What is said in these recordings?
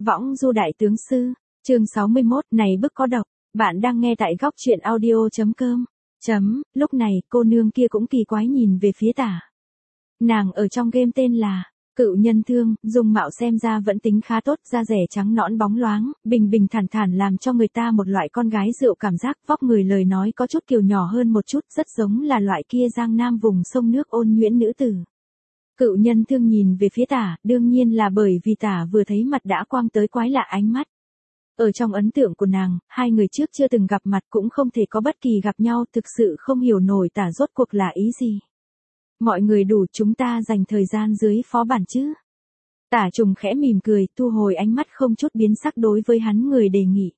Võng du đại tướng sư, chương 61, này bức có độc, bạn đang nghe tại góc truyện audio.com. Lúc này, cô nương kia cũng kỳ quái nhìn về phía Tả. Nàng ở trong game tên là Cựu Nhân Thương, dung mạo xem ra vẫn tính khá tốt, da rẻ trắng nõn bóng loáng, bình bình thản thản làm cho người ta một loại con gái rượu cảm giác, vóc người lời nói có chút kiều nhỏ hơn một chút, rất giống là loại kia Giang Nam vùng sông nước ôn nhuyễn nữ tử. Cựu Nhân Thương nhìn về phía Tả, đương nhiên là bởi vì Tả vừa thấy mặt đã quang tới quái lạ ánh mắt. Ở trong ấn tượng của nàng, hai người trước chưa từng gặp mặt cũng không thể có bất kỳ gặp nhau, thực sự không hiểu nổi Tả rốt cuộc là ý gì. Mọi người đủ, chúng ta dành thời gian dưới phó bản chứ. Tả Trùng khẽ mỉm cười, thu hồi ánh mắt không chút biến sắc đối với hắn người đề nghị.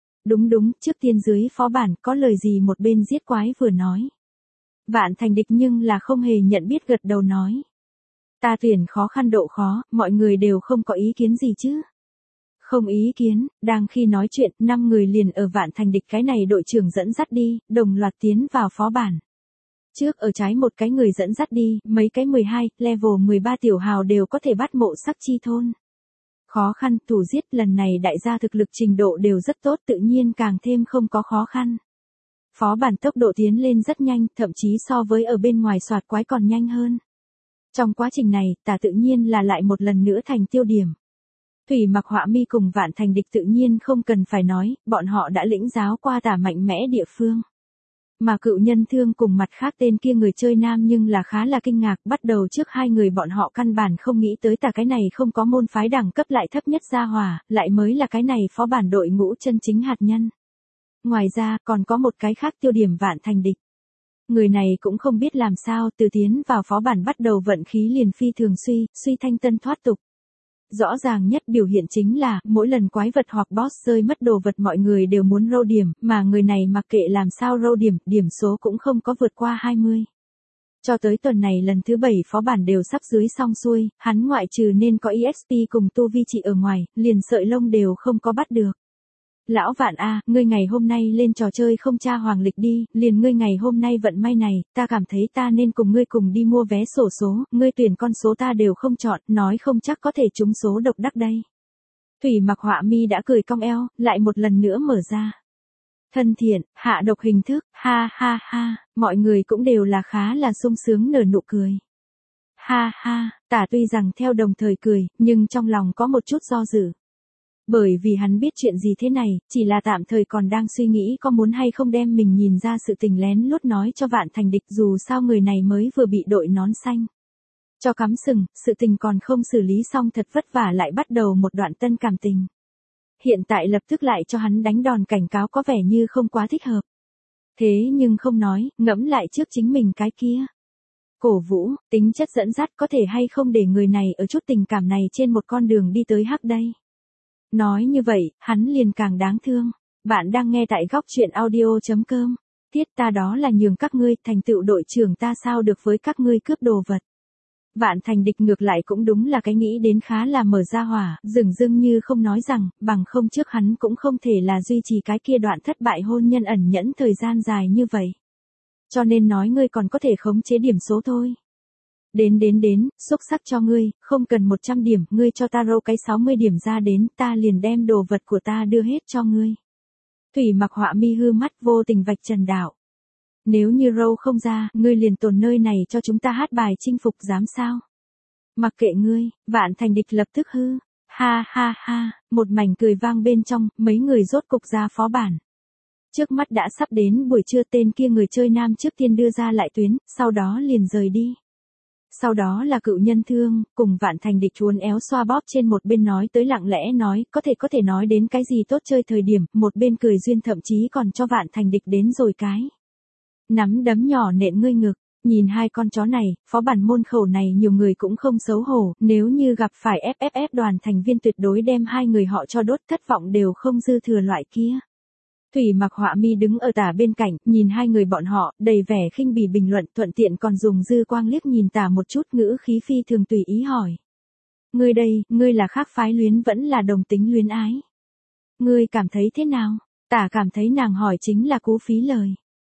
Đúng, trước tiên dưới phó bản, có lời gì một bên giết quái vừa nói. Vạn Thành Địch nhưng là không hề nhận biết gật đầu nói. Ta tuyển khó khăn độ khó, mọi người đều không có ý kiến gì chứ. Không ý kiến, đang khi nói chuyện, 5 người liền ở Vạn Thành Địch cái này đội trưởng dẫn dắt đi, đồng loạt tiến vào phó bản. Trước ở trái một cái người dẫn dắt đi, mấy cái 12, level 13 tiểu hào đều có thể bắt mộ sắc chi thôn. Khó khăn, thủ giết, lần này đại gia thực lực trình độ đều rất tốt, tự nhiên càng thêm không có khó khăn. Phó bản tốc độ tiến lên rất nhanh, thậm chí so với ở bên ngoài soạt quái còn nhanh hơn. Trong quá trình này, Tả tự nhiên là lại một lần nữa thành tiêu điểm. Thủy Mặc Họa Mi cùng Vạn Thành Địch tự nhiên không cần phải nói, bọn họ đã lĩnh giáo qua Tả mạnh mẽ địa phương. Mà Cựu Nhân Thương cùng mặt khác tên kia người chơi nam nhưng là khá là kinh ngạc, bắt đầu trước hai người bọn họ căn bản không nghĩ tới Tả cái này không có môn phái đẳng cấp lại thấp nhất gia hỏa, lại mới là cái này phó bản đội ngũ chân chính hạt nhân. Ngoài ra, còn có một cái khác tiêu điểm Vạn Thành Địch. Người này cũng không biết làm sao, từ tiến vào phó bản bắt đầu vận khí liền phi thường suy thanh tân thoát tục. Rõ ràng nhất biểu hiện chính là, mỗi lần quái vật hoặc boss rơi mất đồ vật mọi người đều muốn roll điểm, mà người này mặc kệ làm sao roll điểm, điểm số cũng không có vượt qua 20. Cho tới tuần này lần thứ 7 phó bản đều sắp dưới xong xuôi, hắn ngoại trừ nên có EXP cùng tu vi trị ở ngoài, liền sợi lông đều không có bắt được. Lão Vạn A, ngươi ngày hôm nay lên trò chơi không tra hoàng lịch đi, liền ngươi ngày hôm nay vận may này, ta cảm thấy ta nên cùng ngươi cùng đi mua vé xổ số, ngươi tuyển con số ta đều không chọn, nói không chắc có thể trúng số độc đắc đây. Thủy Mặc Họa Mi đã cười cong eo, lại một lần nữa mở ra. Thân thiện, hạ độc hình thức, ha ha ha, mọi người cũng đều là khá là sung sướng nở nụ cười. Ha ha, Tả tuy rằng theo đồng thời cười, nhưng trong lòng có một chút do dự. Bởi vì hắn biết chuyện gì thế này, chỉ là tạm thời còn đang suy nghĩ có muốn hay không đem mình nhìn ra sự tình lén lút nói cho Vạn Thành Địch, dù sao người này mới vừa bị đội nón xanh cho cắm sừng, sự tình còn không xử lý xong thật vất vả lại bắt đầu một đoạn tân cảm tình. Hiện tại lập tức lại cho hắn đánh đòn cảnh cáo có vẻ như không quá thích hợp. Thế nhưng không nói, ngẫm lại trước chính mình cái kia. Cổ vũ, tính chất dẫn dắt có thể hay không để người này ở chút tình cảm này trên một con đường đi tới hắc đây. Nói như vậy, hắn liền càng đáng thương. Bạn đang nghe tại góc truyện audio.com. Tiết ta đó là nhường các ngươi, thành tựu đội trưởng ta sao được với các ngươi cướp đồ vật. Vạn Thành Địch ngược lại cũng đúng là cái nghĩ đến khá là mở ra hỏa, dường như không nói rằng, bằng không trước hắn cũng không thể là duy trì cái kia đoạn thất bại hôn nhân ẩn nhẫn thời gian dài như vậy. Cho nên nói ngươi còn có thể khống chế điểm số thôi. Đến, xúc sắc cho ngươi, không cần 100 điểm, ngươi cho ta roll cái 60 điểm ra đến, ta liền đem đồ vật của ta đưa hết cho ngươi. Thủy Mặc Họa Mi hư mắt vô tình vạch trần đạo. Nếu như roll không ra, ngươi liền tồn nơi này cho chúng ta hát bài chinh phục dám sao? Mặc kệ ngươi, Vạn Thành Địch lập tức hư. Ha ha ha, một mảnh cười vang bên trong, mấy người rốt cục ra phó bản. Trước mắt đã sắp đến buổi trưa, tên kia người chơi nam trước tiên đưa ra lại tuyến, sau đó liền rời đi. Sau đó là Cựu Nhân Thương, cùng Vạn Thành Địch uốn éo xoa bóp trên một bên nói tới lặng lẽ nói, có thể nói đến cái gì tốt chơi thời điểm, một bên cười duyên thậm chí còn cho Vạn Thành Địch đến rồi cái. Nắm đấm nhỏ nện ngươi ngực, nhìn hai con chó này, phó bản môn khẩu này nhiều người cũng không xấu hổ, nếu như gặp phải FFF đoàn thành viên tuyệt đối đem hai người họ cho đốt, thất vọng đều không dư thừa loại kia. Thủy Mặc Họa Mi đứng ở Tả bên cạnh, nhìn hai người bọn họ, đầy vẻ khinh bỉ bình luận, thuận tiện còn dùng dư quang liếc nhìn Tả một chút, ngữ khí phi thường tùy ý hỏi. Ngươi đây, ngươi là khác phái luyến vẫn là đồng tính luyến ái? Ngươi cảm thấy thế nào? Tả cảm thấy nàng hỏi chính là cú phí lời.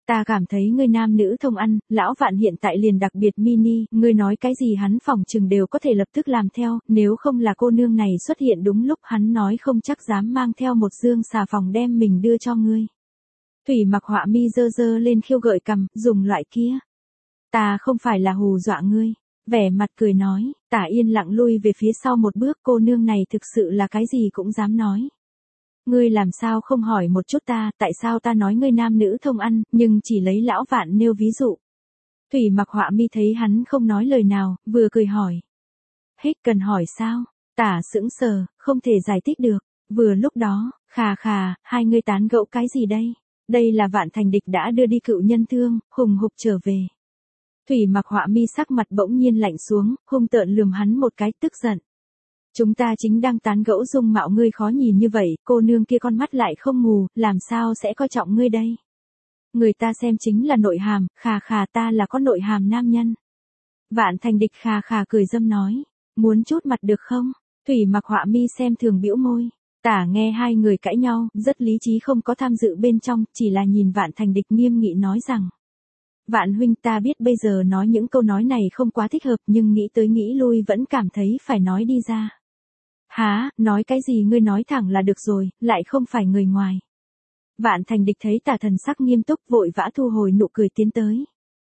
Ta cảm thấy ngươi nam nữ thông ăn, lão Vạn hiện tại liền đặc biệt mini, ngươi nói cái gì hắn phỏng chừng đều có thể lập tức làm theo, nếu không là cô nương này xuất hiện đúng lúc hắn nói không chắc dám mang theo một dương xà phòng đem mình đưa cho ngươi. Thủy Mặc Họa mi giơ lên khiêu gợi cằm, dùng loại kia. Ta không phải là hù dọa ngươi. Vẻ mặt cười nói, Tả yên lặng lui về phía sau một bước, cô nương này thực sự là cái gì cũng dám nói. Ngươi làm sao không hỏi một chút ta, tại sao ta nói ngươi nam nữ thông ăn, nhưng chỉ lấy lão Vạn nêu ví dụ. Thủy Mặc Họa mi thấy hắn không nói lời nào, vừa cười hỏi. Hết cần hỏi sao? Tả sững sờ, không thể giải thích được. Vừa lúc đó, khà, hai ngươi tán gẫu cái gì đây? Đây là Vạn Thành Địch đã đưa đi cựu nhân thương, hùng hục trở về. Thủy Mặc Họa mi sắc mặt bỗng nhiên lạnh xuống, hung tợn lườm hắn một cái, tức giận. Chúng ta chính đang tán gẫu dung mạo ngươi khó nhìn như vậy, cô nương kia con mắt lại không mù, làm sao sẽ coi trọng ngươi đây? Người ta xem chính là nội hàm, khà ta là có nội hàm nam nhân. Vạn Thành Địch khà cười dâm nói, muốn chút mặt được không? Thủy Mặc Họa mi xem thường bĩu môi. Tả nghe hai người cãi nhau, rất lý trí không có tham dự bên trong, chỉ là nhìn Vạn Thành Địch nghiêm nghị nói rằng. Vạn huynh, ta biết bây giờ nói những câu nói này không quá thích hợp, nhưng nghĩ tới nghĩ lui vẫn cảm thấy phải nói đi ra. Hả, nói cái gì ngươi nói thẳng là được rồi, lại không phải người ngoài. Vạn Thành Địch thấy Tả thần sắc nghiêm túc, vội vã thu hồi nụ cười tiến tới.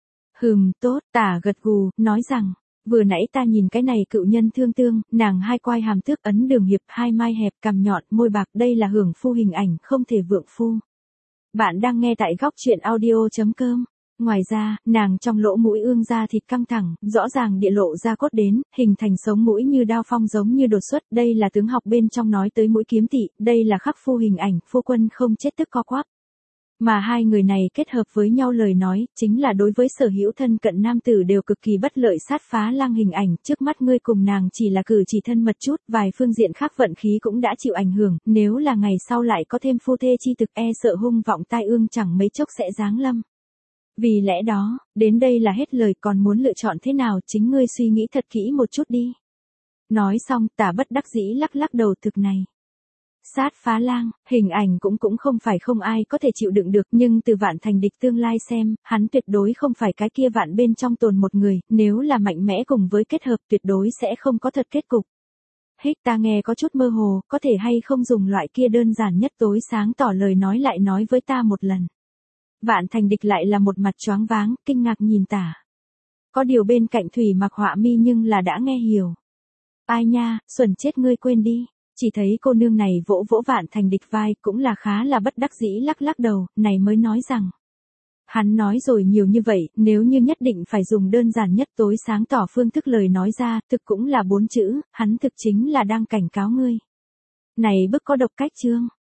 Tốt, Tả gật gù, nói rằng, vừa nãy ta nhìn cái này cựu nhân thương tương, nàng hai quai hàm thước ấn đường hiệp, hai mai hẹp, cằm nhọn, môi bạc, đây là hưởng phu hình ảnh, không thể vượng phu. Bạn đang nghe tại góc truyện audio.com. Ngoài ra, nàng trong lỗ mũi ương ra thịt căng thẳng, rõ ràng địa lộ ra cốt đến, hình thành sống mũi như đao phong giống như đột xuất, đây là tướng học bên trong nói tới mũi kiếm tỵ, đây là khắc phu hình ảnh, phu quân không chết tức co quắp. Mà hai người này kết hợp với nhau lời nói, chính là đối với sở hữu thân cận nam tử đều cực kỳ bất lợi sát phá lang hình ảnh, trước mắt ngươi cùng nàng chỉ là cử chỉ thân mật chút, vài phương diện khác vận khí cũng đã chịu ảnh hưởng, nếu là ngày sau lại có thêm phu thê chi thực e sợ hung vọng tai ương chẳng mấy chốc sẽ giáng lâm. Vì lẽ đó, đến đây là hết lời, còn muốn lựa chọn thế nào chính ngươi suy nghĩ thật kỹ một chút đi. Nói xong, Tả bất đắc dĩ lắc đầu, thực này. Sát phá lang, hình ảnh cũng không phải không ai có thể chịu đựng được, nhưng từ Vạn Thành Địch tương lai xem, hắn tuyệt đối không phải cái kia vạn bên trong tồn một người, nếu là mạnh mẽ cùng với kết hợp tuyệt đối sẽ không có thật kết cục. Ta nghe có chút mơ hồ, có thể hay không dùng loại kia đơn giản nhất tối sáng tỏ lời nói lại nói với ta một lần. Vạn Thành Địch lại là một mặt choáng váng, kinh ngạc nhìn Tả. Có điều bên cạnh Thủy Mặc Họa mi nhưng là đã nghe hiểu. Ai nha, xuẩn chết ngươi, quên đi. Chỉ thấy cô nương này vỗ Vạn Thành Địch vai, cũng là khá là bất đắc dĩ lắc đầu, này mới nói rằng. Hắn nói rồi nhiều như vậy, nếu như nhất định phải dùng đơn giản nhất tối sáng tỏ phương thức lời nói ra, thực cũng là 4 chữ, hắn thực chính là đang cảnh cáo ngươi. Này bức có độc cách chương.